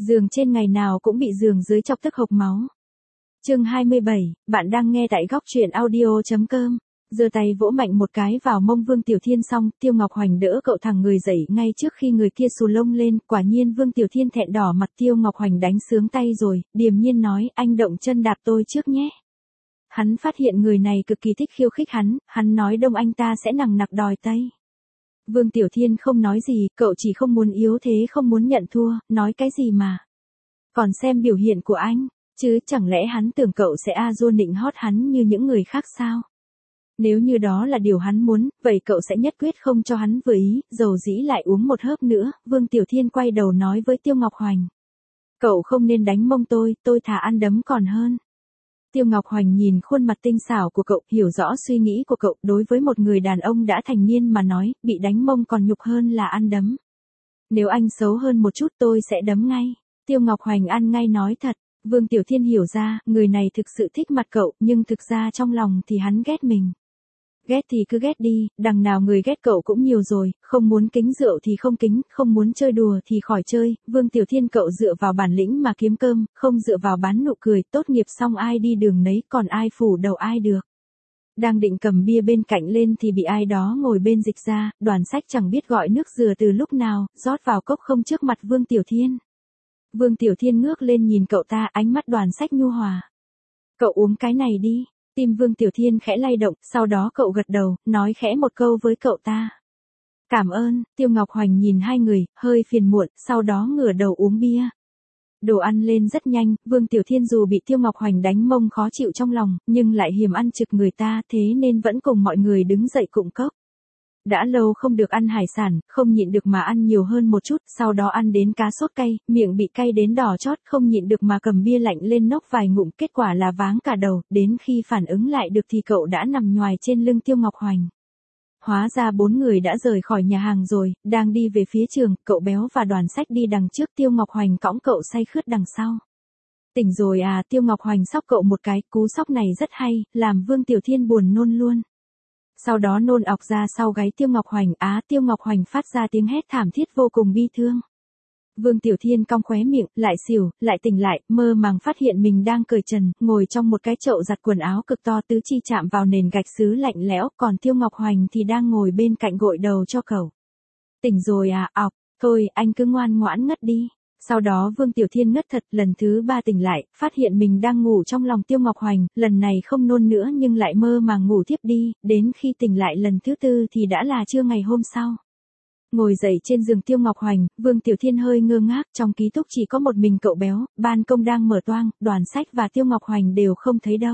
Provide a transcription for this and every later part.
Giường trên ngày nào cũng bị giường dưới chọc tức hộc máu. Chương 27, bạn đang nghe tại góc truyện audio.com. Giơ tay vỗ mạnh một cái vào mông Vương Tiểu Thiên xong, Tiêu Ngọc Hoành đỡ cậu thẳng người dậy ngay trước khi người kia xù lông lên, quả nhiên Vương Tiểu Thiên thẹn đỏ mặt. Tiêu Ngọc Hoành đánh sướng tay rồi, điềm nhiên nói, anh động chân đạp tôi trước nhé. Hắn phát hiện người này cực kỳ thích khiêu khích hắn nói đông anh ta sẽ nằng nặc đòi tây. Vương Tiểu Thiên không nói gì, cậu chỉ không muốn yếu thế không muốn nhận thua, nói cái gì mà. Còn xem biểu hiện của anh, chứ chẳng lẽ hắn tưởng cậu sẽ nịnh hót hắn như những người khác sao? Nếu như đó là điều hắn muốn, vậy cậu sẽ nhất quyết không cho hắn vừa ý, dầu dĩ lại uống một hớp nữa. Vương Tiểu Thiên quay đầu nói với Tiêu Ngọc Hoành. Cậu không nên đánh mông tôi thà ăn đấm còn hơn. Tiêu Ngọc Hoành nhìn khuôn mặt tinh xảo của cậu, hiểu rõ suy nghĩ của cậu. Đối với một người đàn ông đã thành niên mà nói, bị đánh mông còn nhục hơn là ăn đấm. Nếu anh xấu hơn một chút tôi sẽ đấm ngay. Tiêu Ngọc Hoành ăn ngay nói thật. Vương Tiểu Thiên hiểu ra, người này thực sự thích mặt cậu, nhưng thực ra trong lòng thì hắn ghét mình. Ghét thì cứ ghét đi, đằng nào người ghét cậu cũng nhiều rồi, không muốn kính rượu thì không kính, không muốn chơi đùa thì khỏi chơi. Vương Tiểu Thiên cậu dựa vào bản lĩnh mà kiếm cơm, không dựa vào bán nụ cười, tốt nghiệp xong ai đi đường nấy, còn ai phủ đầu ai được. Đang định cầm bia bên cạnh lên thì bị ai đó ngồi bên dịch ra, Đoàn Sách chẳng biết gọi nước dừa từ lúc nào, rót vào cốc không trước mặt Vương Tiểu Thiên. Vương Tiểu Thiên ngước lên nhìn cậu ta, ánh mắt Đoàn Sách nhu hòa. Cậu uống cái này đi. Tim Vương Tiểu Thiên khẽ lay động, sau đó cậu gật đầu, nói khẽ một câu với cậu ta. Cảm ơn. Tiêu Ngọc Hoành nhìn hai người, hơi phiền muộn, sau đó ngửa đầu uống bia. Đồ ăn lên rất nhanh, Vương Tiểu Thiên dù bị Tiêu Ngọc Hoành đánh mông khó chịu trong lòng, nhưng lại hiềm ăn trực người ta, thế nên vẫn cùng mọi người đứng dậy cụng cốc. Đã lâu không được ăn hải sản, không nhịn được mà ăn nhiều hơn một chút, sau đó ăn đến cá sốt cay, miệng bị cay đến đỏ chót, không nhịn được mà cầm bia lạnh lên nốc vài ngụm, kết quả là váng cả đầu, đến khi phản ứng lại được thì cậu đã nằm nhoài trên lưng Tiêu Ngọc Hoành. Hóa ra 4 người đã rời khỏi nhà hàng rồi, đang đi về phía trường, cậu béo và Đoàn Sách đi đằng trước, Tiêu Ngọc Hoành cõng cậu say khướt đằng sau. Tỉnh rồi à? Tiêu Ngọc Hoành xóc cậu một cái, cú sóc này rất hay, làm Vương Tiểu Thiên buồn nôn luôn. Sau đó nôn ọc ra sau gáy Tiêu Ngọc Hoành, Tiêu Ngọc Hoành phát ra tiếng hét thảm thiết vô cùng bi thương. Vương Tiểu Thiên cong khóe miệng, lại xỉu, lại tỉnh lại, mơ màng phát hiện mình đang cởi trần, ngồi trong một cái chậu giặt quần áo cực to, tứ chi chạm vào nền gạch sứ lạnh lẽo, còn Tiêu Ngọc Hoành thì đang ngồi bên cạnh gội đầu cho cậu. Tỉnh rồi à? Ọc, thôi anh cứ ngoan ngoãn ngất đi. Sau đó Vương Tiểu Thiên ngất thật, lần thứ 3 tỉnh lại, phát hiện mình đang ngủ trong lòng Tiêu Ngọc Hoành, lần này không nôn nữa nhưng lại mơ màng ngủ thiếp đi, đến khi tỉnh lại lần thứ 4 thì đã là trưa ngày hôm sau. Ngồi dậy trên giường Tiêu Ngọc Hoành, Vương Tiểu Thiên hơi ngơ ngác, trong ký túc chỉ có một mình cậu béo, ban công đang mở toang, Đoàn Sách và Tiêu Ngọc Hoành đều không thấy đâu.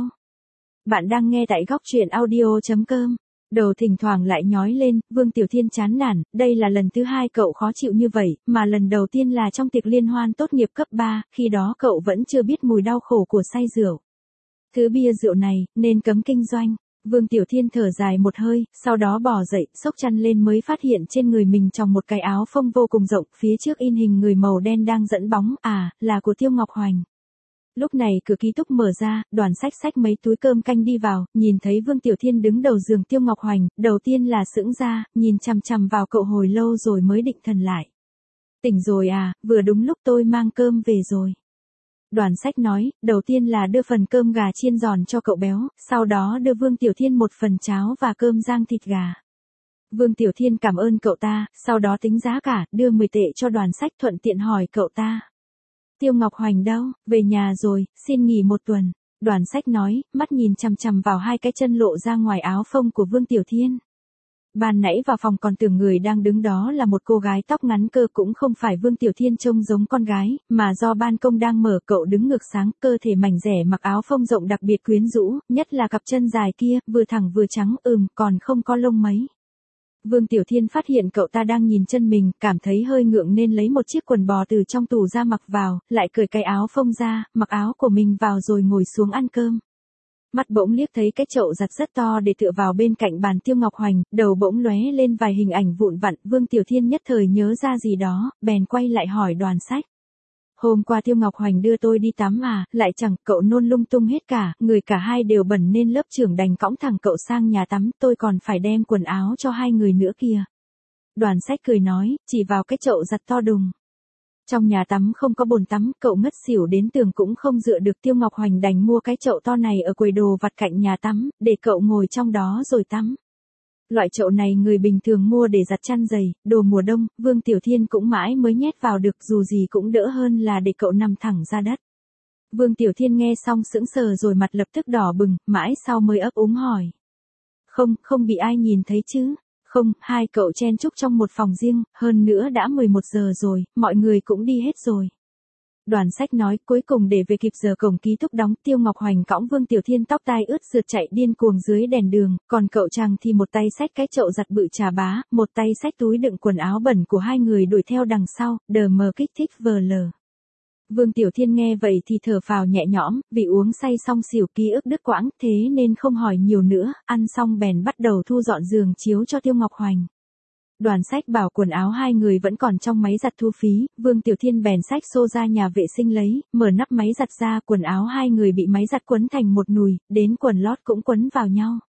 Bạn đang nghe tại góc truyện audio.com. Đầu thỉnh thoảng lại nhói lên, Vương Tiểu Thiên chán nản, đây là lần thứ 2 cậu khó chịu như vậy, mà lần đầu tiên là trong tiệc liên hoan tốt nghiệp cấp 3, khi đó cậu vẫn chưa biết mùi đau khổ của say rượu. Thứ bia rượu này, nên cấm kinh doanh. Vương Tiểu Thiên thở dài một hơi, sau đó bò dậy, xốc chăn lên mới phát hiện trên người mình tròng một cái áo phông vô cùng rộng, phía trước in hình người màu đen đang dẫn bóng, là của Tiêu Ngọc Hoành. Lúc này cửa ký túc mở ra, Đoàn Sách xách mấy túi cơm canh đi vào, nhìn thấy Vương Tiểu Thiên đứng đầu giường Tiêu Ngọc Hoành, đầu tiên là sững ra, nhìn chằm chằm vào cậu hồi lâu rồi mới định thần lại. Tỉnh rồi à? Vừa đúng lúc tôi mang cơm về rồi. Đoàn Sách nói, đầu tiên là đưa phần cơm gà chiên giòn cho cậu béo, sau đó đưa Vương Tiểu Thiên một phần cháo và cơm rang thịt gà. Vương Tiểu Thiên cảm ơn cậu ta, sau đó tính giá cả, đưa 10 tệ cho Đoàn Sách, thuận tiện hỏi cậu ta. Tiêu Ngọc Hoành đâu? Về nhà rồi, xin nghỉ 1 tuần. Đoàn Sách nói, mắt nhìn chằm chằm vào 2 cái chân lộ ra ngoài áo phông của Vương Tiểu Thiên. Ban nãy vào phòng còn tưởng người đang đứng đó là một cô gái tóc ngắn, cơ cũng không phải Vương Tiểu Thiên trông giống con gái, mà do ban công đang mở, cậu đứng ngược sáng, cơ thể mảnh dẻ mặc áo phông rộng đặc biệt quyến rũ, nhất là cặp chân dài kia, vừa thẳng vừa trắng, còn không có lông mấy. Vương Tiểu Thiên phát hiện cậu ta đang nhìn chân mình, cảm thấy hơi ngượng nên lấy một chiếc quần bò từ trong tủ ra mặc vào, lại cởi cái áo phông ra, mặc áo của mình vào rồi ngồi xuống ăn cơm. Mắt bỗng liếc thấy cái chậu giặt rất to để tựa vào bên cạnh bàn Tiêu Ngọc Hoành, đầu bỗng lóe lên vài hình ảnh vụn vặn, Vương Tiểu Thiên nhất thời nhớ ra gì đó, bèn quay lại hỏi Đoàn Sách. Hôm qua Tiêu Ngọc Hoành đưa tôi đi tắm lại chẳng, cậu nôn lung tung hết cả, người cả hai đều bẩn nên lớp trưởng đành cõng thẳng cậu sang nhà tắm, tôi còn phải đem quần áo cho 2 người nữa kìa. Đoàn Sách cười nói, chỉ vào cái chậu giặt to đùng. Trong nhà tắm không có bồn tắm, cậu ngất xỉu đến tường cũng không dựa được. Tiêu Ngọc Hoành đành mua cái chậu to này ở quầy đồ vặt cạnh nhà tắm, để cậu ngồi trong đó rồi tắm. Loại chậu này người bình thường mua để giặt chăn giày, đồ mùa đông, Vương Tiểu Thiên cũng mãi mới nhét vào được, dù gì cũng đỡ hơn là để cậu nằm thẳng ra đất. Vương Tiểu Thiên nghe xong sững sờ rồi mặt lập tức đỏ bừng, mãi sau mới ấp úng hỏi. Không bị ai nhìn thấy chứ? Không, hai cậu chen chúc trong một phòng riêng, hơn nữa đã 11 giờ rồi, mọi người cũng đi hết rồi. Đoàn Sách nói, cuối cùng để về kịp giờ cổng ký túc đóng. Tiêu Ngọc Hoành cõng Vương Tiểu Thiên tóc tai ướt sượt chạy điên cuồng dưới đèn đường, còn cậu chàng thì một tay xách cái chậu giặt bự trà bá, một tay xách túi đựng quần áo bẩn của hai người đuổi theo đằng sau, đờ mờ kích thích vờ lờ. Vương Tiểu Thiên nghe vậy thì thở phào nhẹ nhõm, vì uống say xong xỉu ký ức đứt quãng, thế nên không hỏi nhiều nữa, ăn xong bèn bắt đầu thu dọn giường chiếu cho Tiêu Ngọc Hoành. Đoàn Sách bảo quần áo hai người vẫn còn trong máy giặt thu phí, Vương Tiểu Thiên bèn xách xô ra nhà vệ sinh lấy, mở nắp máy giặt ra, quần áo hai người bị máy giặt quấn thành một nùi, đến quần lót cũng quấn vào nhau.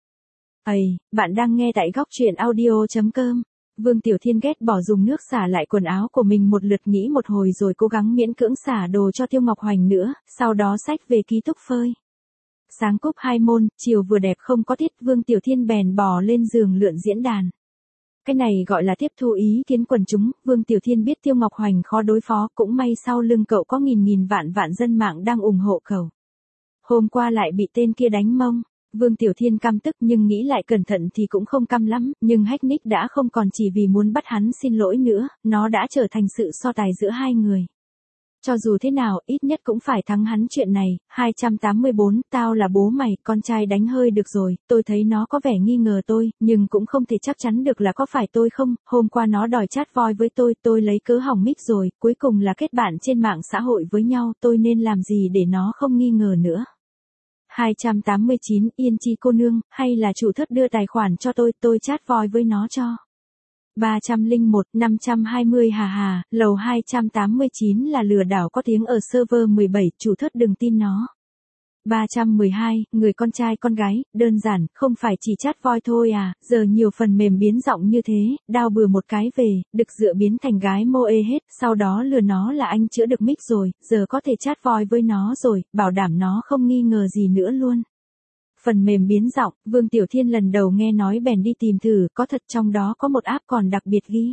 Bạn đang nghe tại Góc Truyện Audio.com. Vương Tiểu Thiên ghét bỏ dùng nước xả lại quần áo của mình một lượt, nghĩ một hồi rồi cố gắng miễn cưỡng xả đồ cho Tiêu Ngọc Hoành nữa, sau đó xách về ký túc phơi. Sáng cúp 2 môn, chiều vừa đẹp không có tiết, Vương Tiểu Thiên bèn bò lên giường lượn diễn đàn. Cái này gọi là tiếp thu ý kiến quần chúng. Vương Tiểu Thiên biết Tiêu Ngọc Hoành khó đối phó, cũng may sau lưng cậu có nghìn vạn dân mạng đang ủng hộ cậu. Hôm qua lại bị tên kia đánh mông. Vương Tiểu Thiên căm tức nhưng nghĩ lại cẩn thận thì cũng không căm lắm, nhưng Hacknick đã không còn chỉ vì muốn bắt hắn xin lỗi nữa, nó đã trở thành sự so tài giữa hai người. Cho dù thế nào, ít nhất cũng phải thắng hắn chuyện này. 284, tao là bố mày, con trai đánh hơi được rồi, tôi thấy nó có vẻ nghi ngờ tôi, nhưng cũng không thể chắc chắn được là có phải tôi không. Hôm qua nó đòi chat voi với tôi lấy cớ hỏng mic rồi, cuối cùng là kết bạn trên mạng xã hội với nhau, tôi nên làm gì để nó không nghi ngờ nữa. 289, Yên Chi cô nương, hay là chủ thất đưa tài khoản cho tôi chat voi với nó cho. 301, 520 hà, lầu 289 là lừa đảo có tiếng ở server 17, chủ thất đừng tin nó. 312, người con trai con gái, đơn giản, không phải chỉ chat voi thôi à, giờ nhiều phần mềm biến giọng như thế, đao bừa một cái về, đực dựa biến thành gái moe hết, sau đó lừa nó là anh chữa được mic rồi, giờ có thể chat voi với nó rồi, bảo đảm nó không nghi ngờ gì nữa luôn. Phần mềm biến giọng, Vương Tiểu Thiên lần đầu nghe nói bèn đi tìm thử, có thật trong đó có một app còn đặc biệt ghi.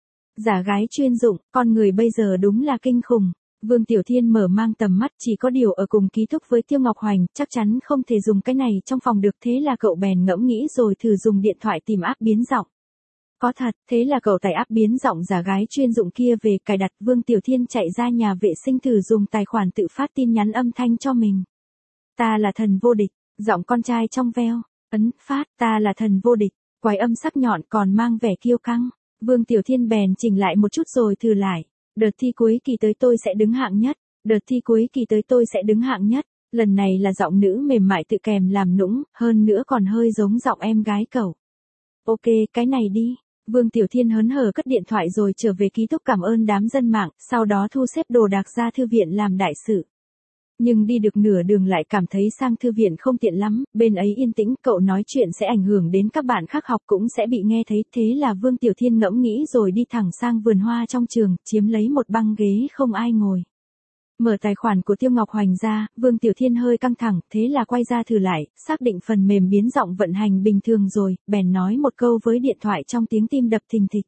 Giả gái chuyên dụng, con người bây giờ đúng là kinh khủng. Vương Tiểu Thiên mở mang tầm mắt, chỉ có điều ở cùng ký túc với Tiêu Ngọc Hoành, chắc chắn không thể dùng cái này trong phòng được, thế là cậu bèn ngẫm nghĩ rồi thử dùng điện thoại tìm app biến giọng. Có thật, thế là cậu tải app biến giọng giả gái chuyên dụng kia về, cài đặt. Vương Tiểu Thiên chạy ra nhà vệ sinh thử dùng tài khoản tự phát tin nhắn âm thanh cho mình. Ta là thần vô địch. Giọng con trai trong veo, ấn, phát, ta là thần vô địch, quái âm sắc nhọn còn mang vẻ kiêu căng. Vương Tiểu Thiên bèn chỉnh lại một chút rồi thử lại. Đợt thi cuối kỳ tới tôi sẽ đứng hạng nhất. Đợt thi cuối kỳ tới tôi sẽ đứng hạng nhất. Lần này là giọng nữ mềm mại tự kèm làm nũng, hơn nữa còn hơi giống giọng em gái cậu. Ok, cái này đi. Vương Tiểu Thiên hớn hở cất điện thoại rồi trở về ký túc cảm ơn đám dân mạng, sau đó thu xếp đồ đạc ra thư viện làm đại sự. Nhưng đi được nửa đường lại cảm thấy sang thư viện không tiện lắm, bên ấy yên tĩnh, cậu nói chuyện sẽ ảnh hưởng đến các bạn khác học cũng sẽ bị nghe thấy, thế là Vương Tiểu Thiên ngẫm nghĩ rồi đi thẳng sang vườn hoa trong trường, chiếm lấy một băng ghế không ai ngồi. Mở tài khoản của Tiêu Ngọc Hoành ra, Vương Tiểu Thiên hơi căng thẳng, thế là quay ra thử lại, xác định phần mềm biến giọng vận hành bình thường rồi, bèn nói một câu với điện thoại trong tiếng tim đập thình thịch.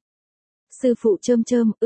Sư phụ chơm,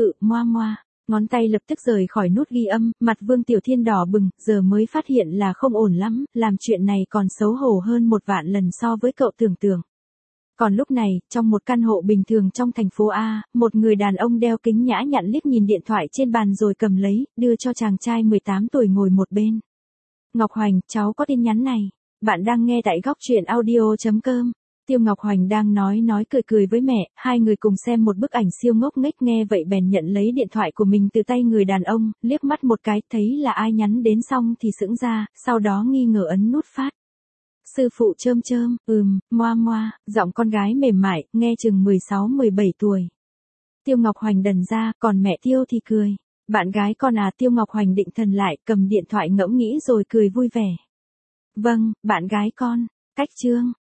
moa. Ngón tay lập tức rời khỏi nút ghi âm, mặt Vương Tiểu Thiên đỏ bừng, giờ mới phát hiện là không ổn lắm, làm chuyện này còn xấu hổ hơn 1 vạn lần so với cậu tưởng tượng. Còn lúc này, trong một căn hộ bình thường trong thành phố A, một người đàn ông đeo kính nhã nhặn liếc nhìn điện thoại trên bàn rồi cầm lấy, đưa cho chàng trai 18 tuổi ngồi một bên. Ngọc Hoành, cháu có tin nhắn này. Bạn đang nghe tại Góc Truyện Audio.com. Tiêu Ngọc Hoành đang nói cười với mẹ, hai người cùng xem một bức ảnh siêu ngốc nghếch, nghe vậy bèn nhận lấy điện thoại của mình từ tay người đàn ông, liếc mắt một cái, thấy là ai nhắn đến xong thì sững ra, sau đó nghi ngờ ấn nút phát. Sư phụ chơm, moa, giọng con gái mềm mại, nghe chừng 16-17 tuổi. Tiêu Ngọc Hoành đần ra, còn mẹ Tiêu thì cười. Bạn gái con à? Tiêu Ngọc Hoành định thần lại, cầm điện thoại ngẫm nghĩ rồi cười vui vẻ. Vâng, bạn gái con. Cách chương.